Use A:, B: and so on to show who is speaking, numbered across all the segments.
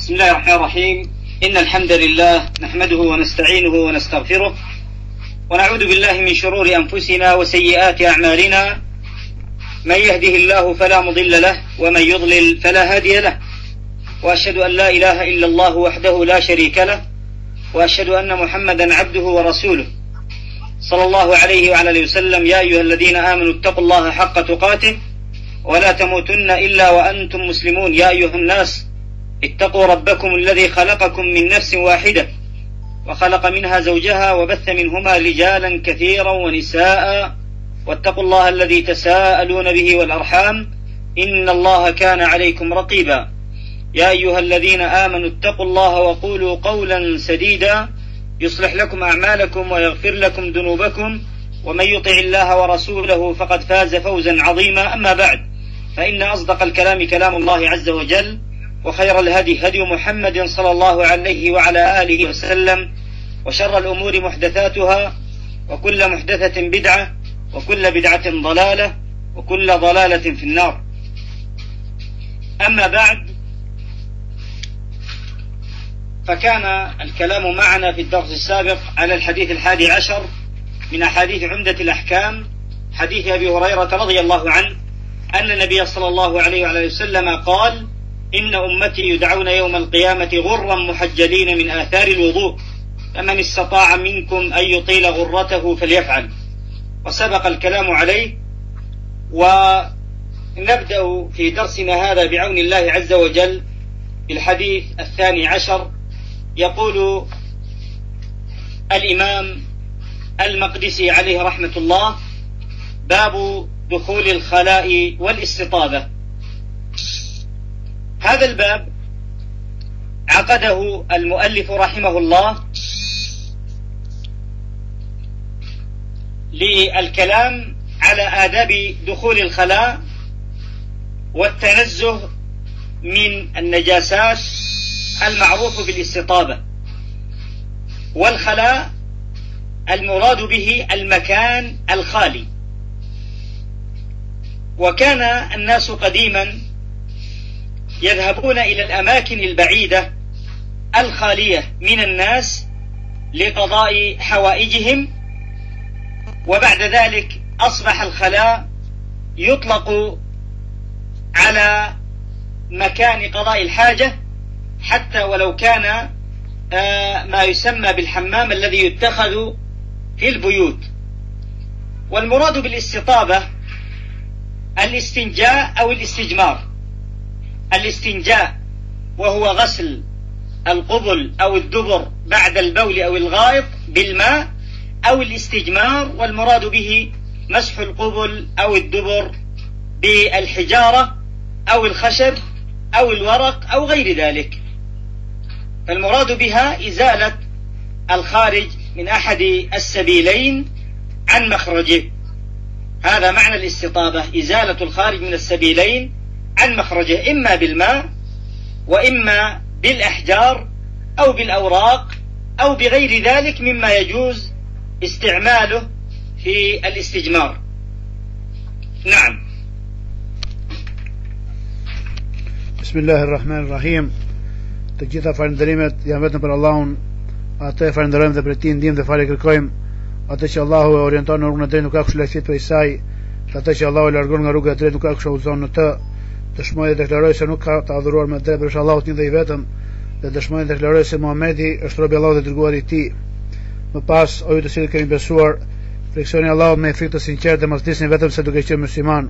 A: بسم الله الرحمن الرحيم. إن الحمد لله نحمده ونستعينه ونستغفره ونعوذ بالله من شرور أنفسنا وسيئات أعمالنا، من يهده الله فلا مضل له ومن يضلل فلا هادي له، وأشهد أن لا إله إلا الله وحده لا شريك له، وأشهد أن محمدا عبده ورسوله صلى الله عليه وعلى آله وسلم. يا أيها الذين آمنوا اتقوا الله حق تقاته ولا تموتن إلا وأنتم مسلمون. يا أيها الناس اتقوا ربكم الذي خلقكم من نفس واحدة وخلق منها زوجها وبث منهما رجالا كثيرا ونساء، واتقوا الله الذي تساءلون به والأرحام إن الله كان عليكم رقيبا. يا أيها الذين آمنوا اتقوا الله وقولوا قولا سديدا يصلح لكم أعمالكم ويغفر لكم ذنوبكم، ومن يطع الله ورسوله فقد فاز فوزا عظيما. أما بعد، فإن أصدق الكلام كلام الله عز وجل، وخير الهدي هدي محمد صلى الله عليه وعلى آله وسلم، وشر الأمور محدثاتها، وكل محدثة بدعة، وكل بدعة ضلالة، وكل ضلالة في النار. أما بعد، فكان الكلام معنا في الدرس السابق على الحديث 11 من أحاديث عمدة الأحكام، حديث أبي هريرة رضي الله عنه أن النبي صلى الله عليه وعلى وسلم قال: إن أمتي يدعون يوم القيامة غرا محجلين من آثار الوضوء، فمن استطاع منكم أن يطيل غرته فليفعل. وسبق الكلام عليه، ونبدأ في درسنا هذا بعون الله عز وجل بالحديث 12. يقول الإمام المقدسي عليه رحمة الله: باب دخول الخلاء والاستطابة. هذا الباب عقده المؤلف رحمه الله للكلام على آداب دخول الخلاء والتنزه من النجاسات المعروف بالاستطابة. والخلاء المراد به المكان الخالي. وكان الناس قديما يذهبون إلى الأماكن البعيدة الخالية من الناس لقضاء حوائجهم، وبعد ذلك أصبح الخلاء يطلق على مكان قضاء الحاجة، حتى ولو كان ما يسمى بالحمام الذي يتخذ في البيوت. والمراد بالاستطابة الاستنجاء أو الاستجمار. الاستنجاء وهو غسل القبل أو الدبر بعد البول أو الغائط بالماء، أو الاستجمار والمراد به مسح القبل أو الدبر بالحجارة أو الخشب أو الورق أو غير ذلك. فالمراد بها إزالة الخارج من أحد السبيلين عن مخرجه. هذا معنى الاستطابة: إزالة الخارج من السبيلين عن مخرجه، إما بالماء وإما بالأحجار أو بالأوراق أو بغير ذلك مما يجوز استعماله في الاستجمار. نعم.
B: بسم الله الرحمن الرحيم. Të gjitha falënderimet janë vetëm për Allahun. Atë e falenderojmë dhe për ti ndihmë dhe falë kërkojmë. Atë që Allahu e orienton në rrugën e drejtë nuk ka kush lajthit për saj. Atë që Allahu e largon nga rruga e drejtë nuk ka kush udhëzon në të. Dëshmoj dhe deklaroj se nuk ka të adhuruar me drejtë përveç Allahut një dhe i vetëm, dhe dëshmoj dhe deklaroj se Muhamedi është robi i Allahut dhe dërguari i tij. Më pas, o ju të cilët keni besuar, friksoni Allahut me frikë të sinqertë dhe mos disni vetëm se duke qenë musliman.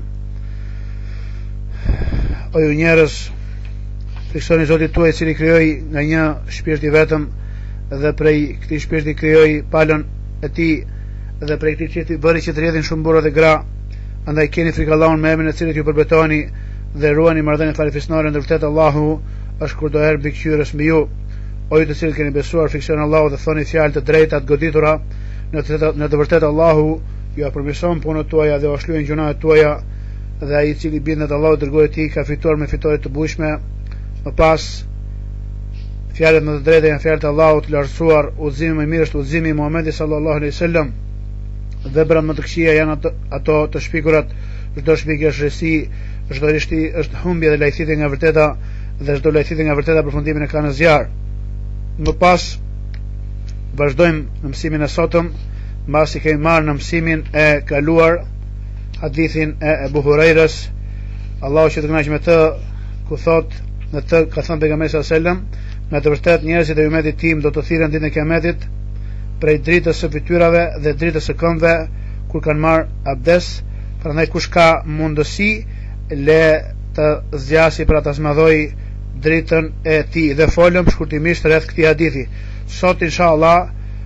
B: O ju njerëz, friksoni Zotin tuaj i cili krijoi nga një shpirt i vetëm, dhe prej këtij shpirti krijoi palën e tij, dhe prej këtij shpirti bëri që të rrjedhin shumë burra dhe gra. Andaj keni frikë Allahun me emrin e cilit ju përbetoni, dhe ruani marrëdhënien falefisnore, ndër vërtet Allahu është kurdoher mbikëqyrës mbi ju. O ju të cilët keni besuar, friksoni Allahut dhe thoni fjalë të drejta të goditura. Në të vërtetë Allahu ju përmirëson punët tuaja dhe u shlyen gjunahet tuaja, dhe ai i cili bindet Allahut dërguar i tij ka fituar me fitore të bujshme. Më pas, fjalët më të drejta janë fjalët e Allahut të lartësuar, udhëzimi më i mirë është udhëzimi i Muhamedit sallallahu alaihi wasallam, dhe bërat më të këqija janë ato të shpikurat. Çdo shpikje është rresi, çdo rishti është humbje dhe lajthitje nga vërteta, dhe çdo lajthitje nga vërteta përfundimin e ka në zjarr. Më pas vazhdojmë në mësimin e sotëm, mbasi kemi marrë në mësimin e kaluar hadithin e Ebu Hurajrës, Allahu që të kënaqë me të, ku thot, në të ka thënë pejgamberi sallallahu alajhi wasallam, me të vërtetë njerëzit e ummetit tim do të thirren ditën e Kiametit prej dritës së fytyrave dhe dritës së këmbëve kur kanë marrë abdes. Prandaj kush ka mundësi le të zgjasi për ata zmadhoj dritën e tij. Dhe folëm shkurtimisht rreth këtij hadithi. Sot inshallah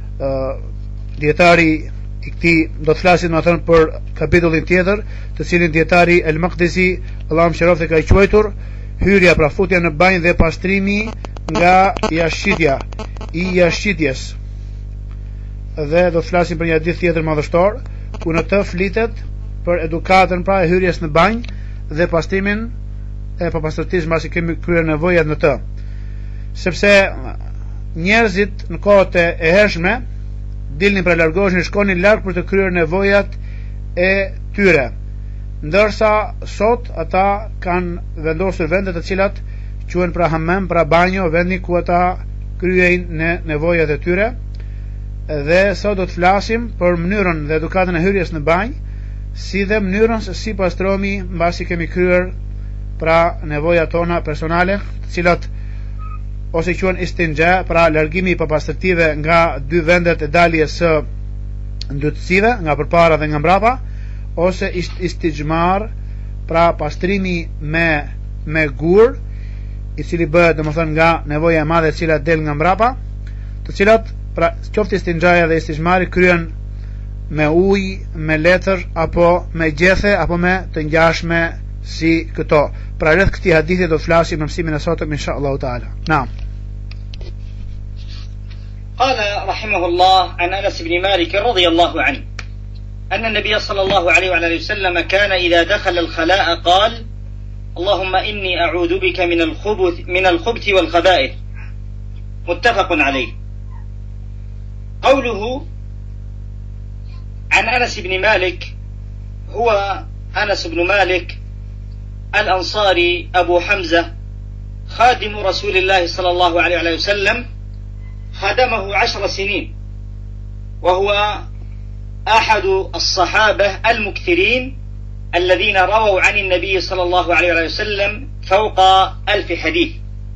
B: dietari i këtij do të flasim më thënë për kapitullin tjetër, të cilin dietari El Maqdisi, Allahu mëshiroft, e ka quajtur hyrja, pra futja në banjë dhe pastrimi nga jashtëja, i jashtëjes. Dhe do të flasim për një hadith tjetër madhështor, ku në të flitet për edukatën, pra e hyrjes në banjë dhe pastrimin e papastërtisë mbasi kemi kryer nevojat në të. Sepse njerëzit në kohët e hershme dilnin pra largoheshin, shkonin larg për të kryer nevojat e tyre. Ndërsa sot ata kanë vendosur vende të cilat quhen pra hammam, pra banjo, vendi ku ata kryejnë në nevojat e tyre. Dhe sot do të flasim për mënyrën dhe edukatën e hyrjes në banjë, si dhe mënyrën se si pastrohemi mbasi kemi kryer pra nevojat tona personale, të cilat ose quhen istinja, pra largimi i papastërtive nga dy vendet e daljes së ndytësive, nga përpara dhe nga mbrapa, ose istijmar, pra pastrimi me gur, i cili bëhet domethënë nga nevoja e madhe e cila del nga mbrapa, të cilat pra qoftë istinjaja dhe istijmari kryen me ujë, me letër, apo me gjethe, apo me të ngjashme si këto. Pra rreth këtij hadithi do të flasim në mësimin e sotëm inshallah taala. Naam.
A: قال رحمه الله عن أنس بن مالك رضي الله عنه أن النبي صلى الله عليه وعلى وسلم كان إذا دخل الخلاء قال اللهم إني أعوذ بك من الخبث والخبائث. متفق عليه. قوله عن أنس بن مالك هو أنس بن مالك الأنصاري أبو حمزة، خادم رسول الله صلى الله عليه وسلم، خدمه 10 سنين، وهو أحد الصحابة المكثرين الذين رووا عن النبي صلى الله عليه وسلم فوق 1000 حديث.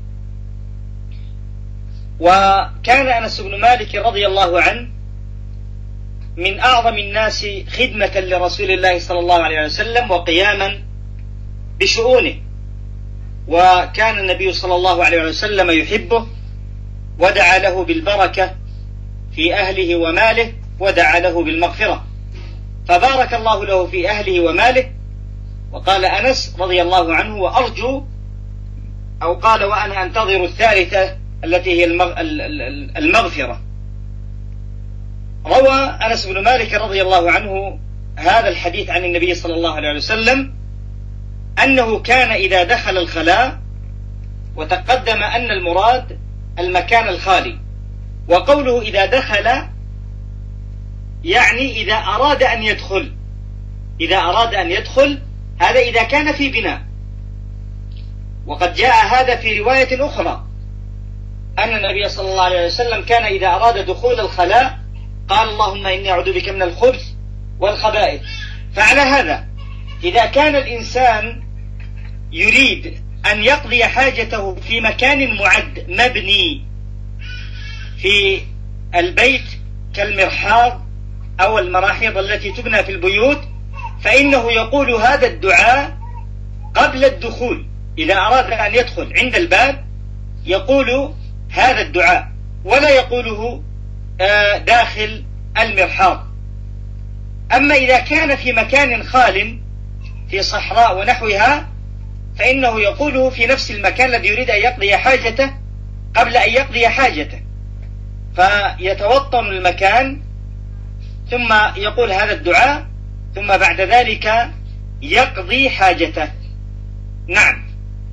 A: وكان أنس بن مالك رضي الله عنه من أعظم الناس خدمة لرسول الله صلى الله عليه وسلم وقياما بشؤونه، وكان النبي صلى الله عليه وسلم يحبه ودعا له بالبركة في أهله وماله، ودعا له بالمغفرة، فبارك الله له في أهله وماله. وقال أنس رضي الله عنه وأرجو، أو قال وأنا أنتظر الثالثة التي هي المغفرة. روى أنس بن مالك رضي الله عنه هذا الحديث عن النبي صلى الله عليه وسلم أنه كان إذا دخل الخلاء، وتقدم أن المراد المكان الخالي، وقوله إذا دخل يعني إذا أراد أن يدخل، إذا أراد أن يدخل، هذا إذا كان في بناء. وقد جاء هذا في رواية أخرى أن النبي صلى الله عليه وسلم كان إذا أراد دخول الخلاء قال اللهم إني أعوذ بك من الخبث والخبائث. فعلى هذا إذا كان الإنسان يريد أن يقضي حاجته في مكان معد مبني في البيت كالمرحاض أو المراحيض التي تبنى في البيوت، فإنه يقول هذا الدعاء قبل الدخول. إذا أراد أن يدخل عند الباب يقول هذا الدعاء، ولا يقوله داخل المرحاض. أما إذا كان في مكان خال في صحراء ونحوها فإنه يقوله في نفس المكان الذي يريد أن يقضي حاجته قبل أن يقضي حاجته، فيتوطن المكان ثم يقول هذا الدعاء، ثم بعد ذلك يقضي حاجته. نعم.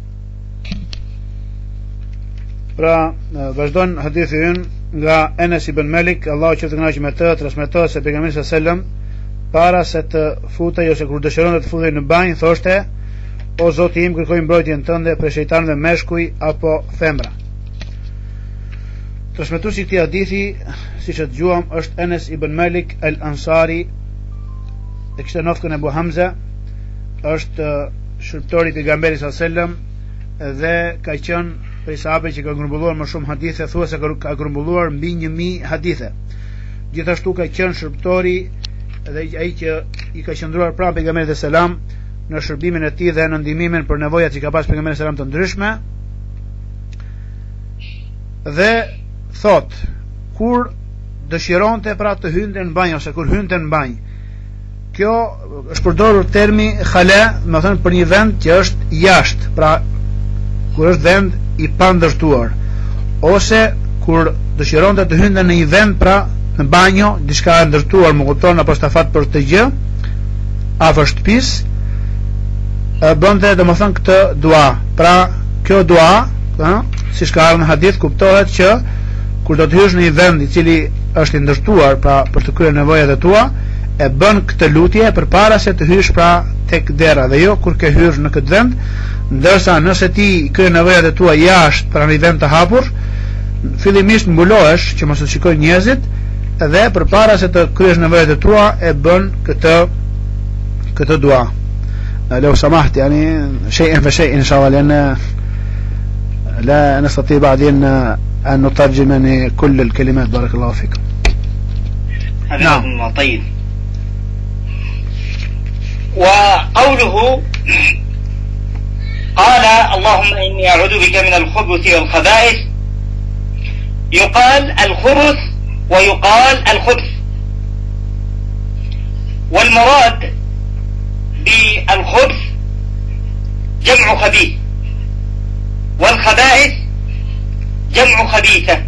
B: Pra, vazhdon hadithi ynë nga Enes ibn Malik, Allahu që të kënaqë me të, transmetohet se pejgamberi sallallahu alajhi wasallam para se të futej ose kur dëshiron të futej në banjë thoshte O Zoti im, kërkoj mbrojtjen tënde për shejtanëve meshkuj apo femra. Transmetuesi i këtij hadithi, siç e dëgjuam, është Enes ibn Malik al-Ansari, e kishte nofkën e Abu Hamza, është shërptori i pejgamberit sallallahu alajhi wasallam dhe ka qenë prej sahabëve që ka grumbulluar më shumë hadithe, thuhet se ka grumbulluar mbi 1000 hadithe. Gjithashtu ka qenë shërptori dhe ai që i ka qëndruar pranë pejgamberit sallallahu alajhi wasallam në shërbimin e tij dhe në ndihmimin për nevojat që ka pas pejgamberi sallallahu alajhi wasallam të ndryshme. Dhe thot, kur dëshironte pra të hynte në banjë ose kur hynte në banjë, kjo është përdorur termi khala, do të thënë për një vend që është jashtë, pra kur është vend i pandërtuar, ose kur dëshironte të hynte në një vend pra në banjo, diçka e ndërtuar, më kupton, apo stafat për të gjë afër shtëpisë, bënte domethënë këtë dua. Pra kjo dua, siç ka ardhur në hadith, kuptohet që kur do të hysh në një vend i cili është i ndërtuar pra për të kryer nevojat e tua, e bën këtë lutje përpara se të hysh pra tek dera, dhe jo kur ke hyrë në këtë vend, ndërsa nëse ti kryer nevojat e tua jashtë pra në një vend të hapur, fillimisht mbulohesh që mos të shikojnë njerëzit, dhe përpara se të kryesh nevojat e tua e bën këtë dua. لو سمحت يعني شيئا فشيء إن شاء الله، لأن لا نستطيع بعدين أن نترجم يعني كل الكلمات. بارك الله فيكم.
A: نعم الله. طيب، وقوله قال اللهم إني أعوذ بك من الخبث والخبائث، يقال الخبث ويقال الخبث، والمراد بالخبث جمع خبيث، والخبائث جمع خبيثة،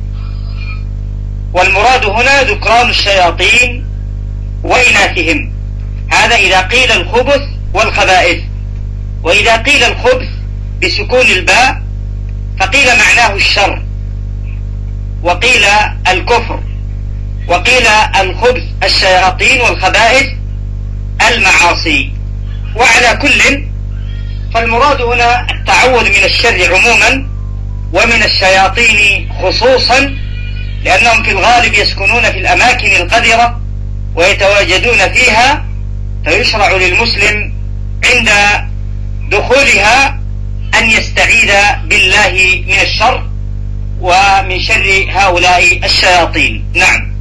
A: والمراد هنا ذكران الشياطين وإناثهم. هذا إذا قيل الخبث والخبائث. وإذا قيل الخبث بسكون الباء فقيل معناه الشر، وقيل الكفر، وقيل الخبث الشياطين، والخبائث المعاصي. وعلى كل فالمراد هنا التعوذ من الشر عموما ومن الشياطين خصوصا، لأنهم في الغالب يسكنون في الأماكن القذرة ويتواجدون فيها، فيشرع للمسلم عند دخولها أن يستعيذ بالله من الشر ومن شر هؤلاء الشياطين. نعم.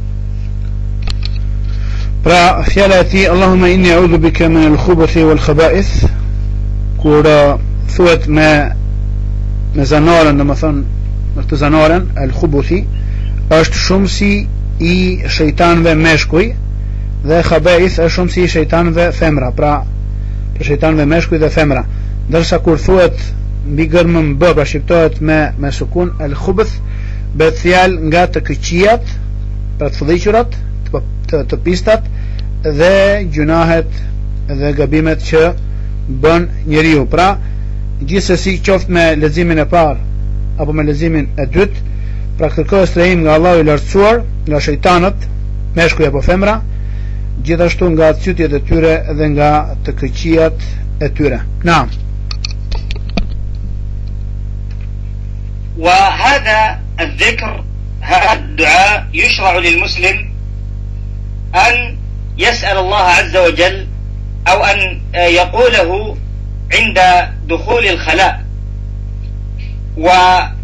B: Pra fjala e tij Allahumma inni a'udhu bika min al-khubuthi wal khaba'ith, kur thuhet me zanaren, domethënë me këtë zanaren al-khubuthi, është shumësi i shejtanëve meshkuj, dhe khaba'ith është shumësi i shejtanëve femra, pra për shejtanëve meshkuj dhe femra. Ndërsa kur thuhet mbi gërmën b, pra shqiptohet me sukun al-khubuth, bëhet fjalë nga të këqijat, pra të fëdhiqurat, të pistat dhe gjunahet dhe gabimet që bën njeriu. Pra gjithsesi qoftë me leximin e parë apo me leximin e dytë, pra kërkohet strehim nga Allahu i lartësuar nga shejtanët meshkuj apo femra, gjithashtu nga cytjet e tyre dhe nga të këqijat e tyre. Naam.
A: وهذا الذكر، هذا الدعاء يشرع للمسلم أن يسأل الله عز وجل أو أن يقوله عند دخول الخلاء. وجاء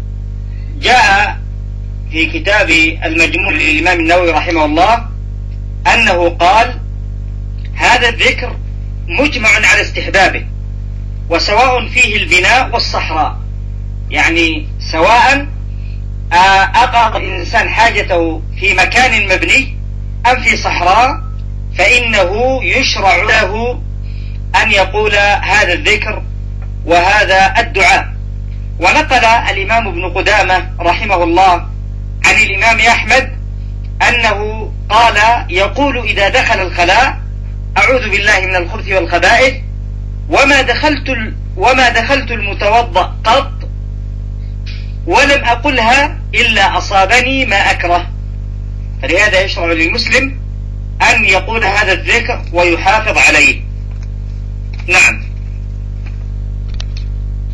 A: في كتاب المجموع للإمام النووي رحمه الله أنه قال هذا الذكر مجمع على استحبابه، وسواء فيه البناء والصحراء، يعني سواء أقضى الإنسان حاجته في مكان مبني أم في صحراء، فإنه يشرع له أن يقول هذا الذكر وهذا الدعاء. ونقل الإمام ابن قدامة رحمه الله عن الإمام أحمد أنه قال يقول إذا دخل الخلاء أعوذ بالله من الخبث والخبائث، وما دخلت المتوضأ قط ولم أقلها إلا أصابني ما أكره. فلهذا يشرع للمسلم أن يقول هذا الذكر ويحافظ عليه. نعم.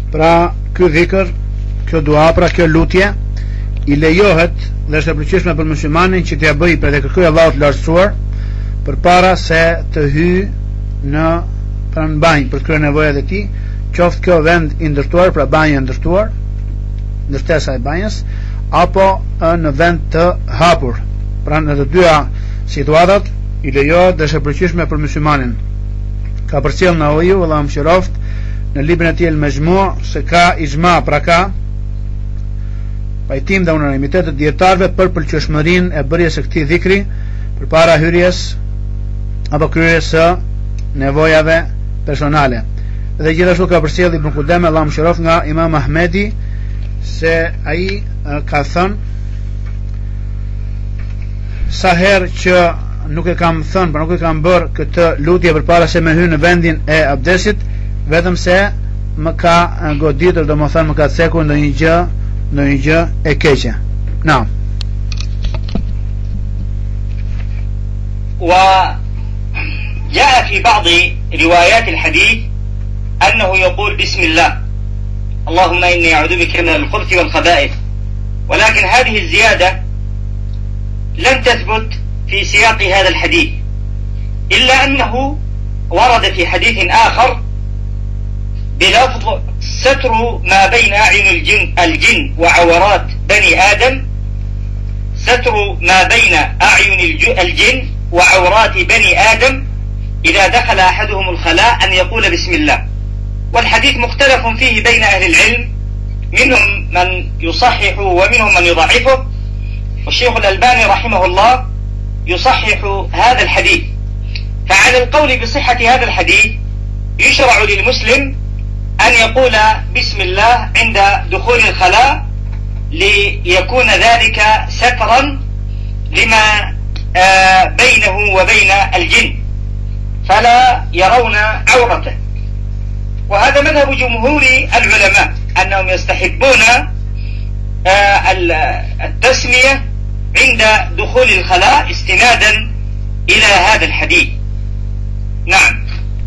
B: Pra ky dhikr, kjo dua, pra kjo lutje i lejohet dhe është e pëlqyeshme për muslimanin që t'ia bëjë për dhe kërkoj Allahut të lartësuar përpara se të hyjë në pranë banjë për të kryer nevojat e tij, qoftë kjo vend i ndërtuar, pra banja e ndërtuar, ndërtesa e banjës, apo në vend të hapur. Pra në të dyja situatat i lejohet dhe është e pëlqyeshme për muslimanin. Ka përcjell Nawawiu, Allahu mëshiroft, në librin e tij El-Majmu' se ka ixhma, pra ka pajtim dhe unanimitet të dietarëve për pëlqyeshmërinë e bërjes së këtij dhikri përpara hyrjes apo kryerjes së nevojave personale. Dhe gjithashtu ka përcjell Ibn Qudame, Allahu mëshiroft, nga Imam Ahmedi se ai ka thënë sa herë që nuk e kam thënë, por nuk e kam bërë këtë lutje përpara se me hyrë në vendin e abdesit, vetëm se më ka goditur, domethënë më ka cekur ndonjë gjë e keqe. Naam.
A: وجاء في بعض روايات الحديث أنه يقول بسم الله اللهم إني أعوذ بك من الخبث والخبائث، ولكن هذه الزيادة لم تثبت في سياق هذا الحديث، إلا أنه ورد في حديث آخر بلفظ ستر ما بين أعين الجن وعورات بني آدم، ستر ما بين أعين الجن وعورات بني آدم إذا دخل أحدهم الخلاء أن يقول بسم الله. والحديث مختلف فيه بين أهل العلم، منهم من يصحح ومنهم من يضعفه، والشيخ الألباني رحمه الله يصحح هذا الحديث. فعلى القول بصحة هذا الحديث يشرع للمسلم أن يقول بسم الله عند دخول الخلاء ليكون ذلك سترا لما بينه وبين الجن فلا يرون عورته. وهذا مذهب جمهور العلماء أنهم يستحبون التسمية عند دخول الخلاء استنادا إلى هذا الحديث. نعم.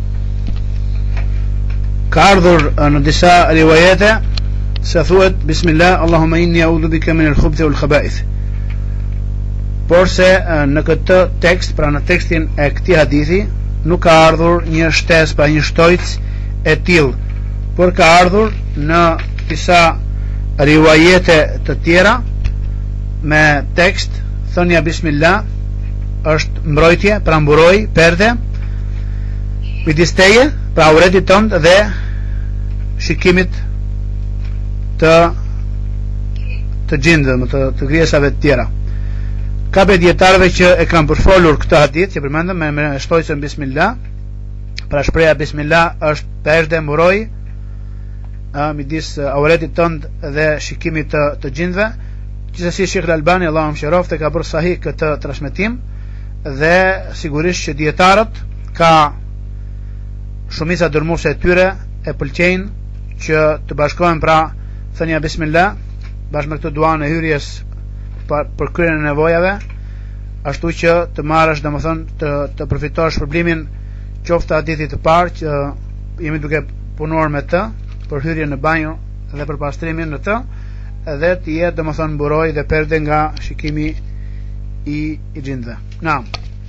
B: Ka ardhur në disa riwayete se thuhet Bismillah, Allahumma inni a'udhu bika min al-khubuthi wal khaba'ith. Por se në këtë tekst, pra në tekstin e këtij hadithi, nuk ka ardhur një shtesë, pa një shtojc e tillë, por ka ardhur në disa riwayete të tjera me tekst thënia Bismillah është mbrojtje, pra mburoj, perde midis teje, pra auretit tënd dhe shikimit të gjindëve, të krijesave të tjera. Ka për dietarëve që e kanë përfolur këtë hadith që përmendëm me shtojcën Bismillah, pra shpreha Bismillah është perde, mburoj midis auretit tënd dhe shikimit të gjindëve. Gjithsesi Sheikh Al-Albani, Allahu mëshiroft, ka bërë sahih këtë transmetim dhe sigurisht që dietarët ka shumica dërmuese e tyre e pëlqejnë që të bashkohen pra thënia Bismillah bashkë me këtë duan e hyrjes për kryen e nevojave, ashtu që të marrësh, domethënë të përfitosh shpërblimin qoftë hadithit të parë që jemi duke punuar me të për hyrjen në banjo dhe për pastrimin në të, dhe të jetë domethënë mburoj dhe perde nga shikimi i gjindëve. Naam.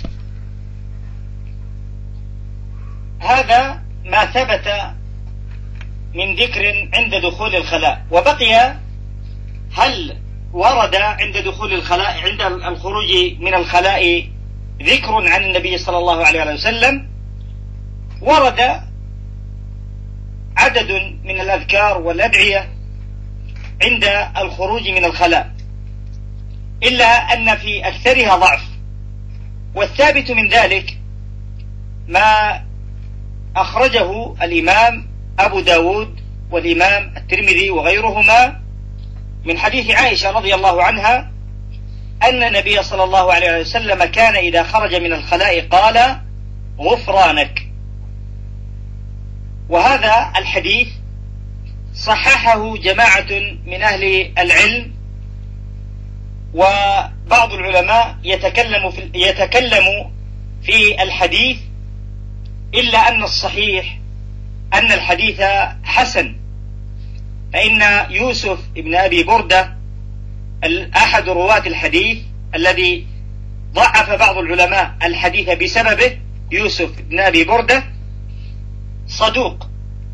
A: هذا ما ثبت من ذكر عند دخول الخلاء. وبقي هل ورد عند دخول الخلاء، عند الخروج من الخلاء، ذكر عن النبي صلى الله عليه وسلم؟ ورد عدد من الأذكار والأدعية عند الخروج من الخلاء، إلا أن في أكثرها ضعف. والثابت من ذلك ما أخرجه الإمام أبو داود والإمام الترمذي وغيرهما من حديث عائشة رضي الله عنها أن النبي صلى الله عليه وسلم كان إذا خرج من الخلاء قال غفرانك. وهذا الحديث صححه جماعة من أهل العلم، وبعض العلماء يتكلم في الحديث، إلا أن الصحيح أن الحديث حسن، فإن يوسف ابن أبي بردة أحد رواة الحديث الذي ضعف بعض العلماء الحديث بسببه، يوسف ابن أبي بردة صدوق،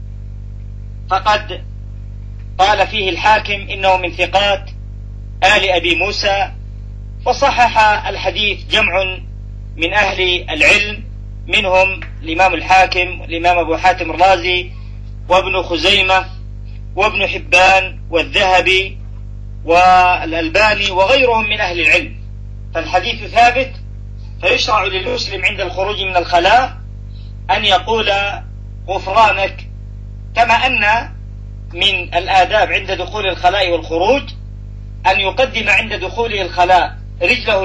A: فقد قال فيه الحاكم إنه من ثقات آل أبي موسى، وصحح الحديث جمع من أهل العلم منهم الإمام الحاكم والإمام أبو حاتم الرازي وابن خزيمة وابن حبان والذهبي والألباني وغيرهم من أهل العلم. فالحديث ثابت، فيشرع للمسلم عند الخروج من الخلاء أن يقول غفرانك، كما أن من الآداب عند دخول الخلاء والخروج أن يقدم عند دخوله الخلاء رجله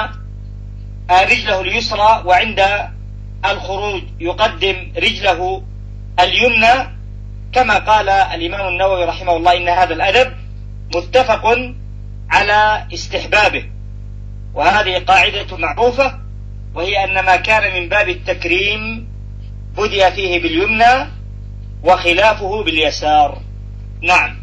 A: اليسرى، وعند الخروج يقدم رجله اليمنى، كما قال الإمام النووي رحمه الله إن هذا الأدب متفق على استحبابه. وهذه قاعدة معروفة، وهي أن ما كان من باب التكريم بدأ فيه باليمنى وخلافه باليسار. نعم.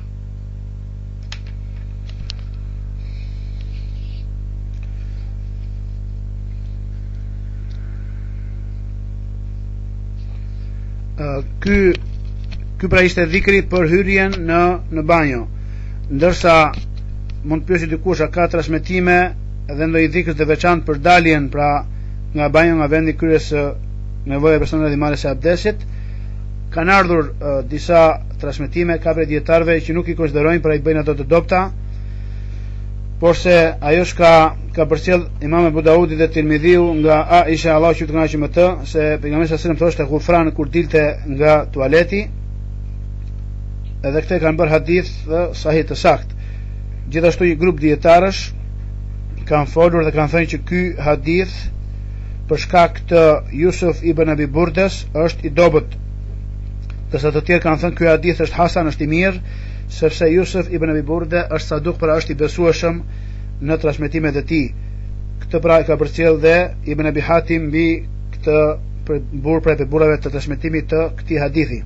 B: Ky pra ishte dhikri për hyrjen në banjo, ndërsa mund të pyesë dikush a ka transmetime dhe ndonjë dhikr të veçantë për daljen pra nga banjo, nga vendi kryes nevoja e personave dhe marrjes së abdesit. Kanë ardhur disa transmetime ka prej dietarëve që nuk i konsiderojnë pra i bëjnë ato të dobta, por se ajo ka përcjell Imam Abu Daudi dhe Tirmidhiu nga Aisha, Allahu qoftë i kënaqur me të, se pejgamberi sallallahu alajhi wasallam thoshte ghufran kur dilte nga tualeti, edhe këte kanë bërë hadith sahih të sakt. Gjithashtu një grup dietarësh kanë folur dhe kanë thënë që ky hadith për shkak të Yusuf ibn Abi Burdes është i dobët, ndërsa të tjerë kanë thënë ky hadith është hasan, është i mirë, sepse Yusuf ibn Abi Burde është saduq, pra është i besueshëm në transmetimet e tij. Këtë pra ka përcjell dhe Ibn Abi Hatim mbi këtë burr prej burrave të transmetimit të këtij hadithi.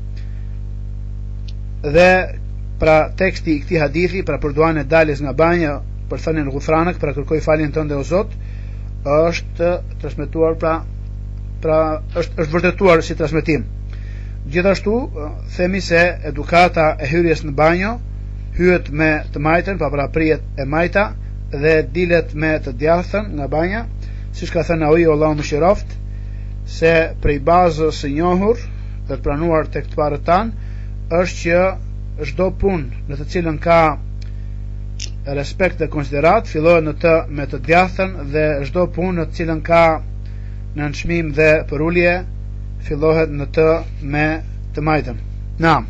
B: Dhe pra teksti i këtij hadithi, pra për duan e daljes nga banja, për thënien ghufranak, pra kërkoj faljen tënde o Zot, është transmetuar është vërtetuar si transmetim. Gjithashtu themi se edukata e hyrjes në banjo hyet me të majtën, pra prijet e majta dhe dilet me të djathtën nga banja, siç ka thënë Nawawi Allahu mëshiroft, se prej bazës së njohur dhe të pranuar tek të parët tanë është që çdo punë në të cilën ka respekt dhe konsiderat fillohet në të me të djathtën, dhe çdo punë në të cilën ka nënçmim dhe përulje fillohet në të me të majtën. نعم.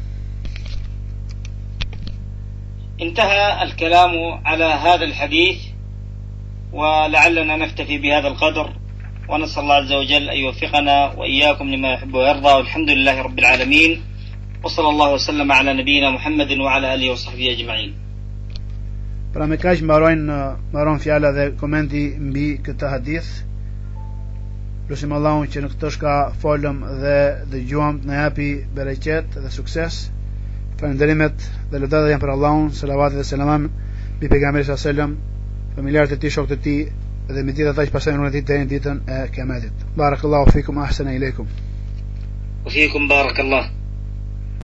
A: انتهى الكلام على هذا الحديث، ولعلنا نكتفي بهذا القدر، ونسأل الله عز وجل أن يوفقنا وإياكم لما يحب ويرضى، والحمد لله رب العالمين، وصلى الله وسلم على نبينا محمد وعلى آله وصحبه أجمعين.
B: Pra me kaq mbaron fjala dhe komenti mbi këtë hadith. Lusim Allahun që në këtë shka folëm dhe dëgjuam të na japi bereqet dhe sukses. Falënderimet dhe lëndat janë për Allahun, selavatet dhe selamam mbi pejgamberin sallallahu alajhi wasallam, familjarët e tij, shokët e tij dhe mbi gjithë ata që pasojnë rrugën e tij deri në ditën e Kiametit. Barakallahu fikum, ahsana ileikum.
A: Wa fiikum barakallah.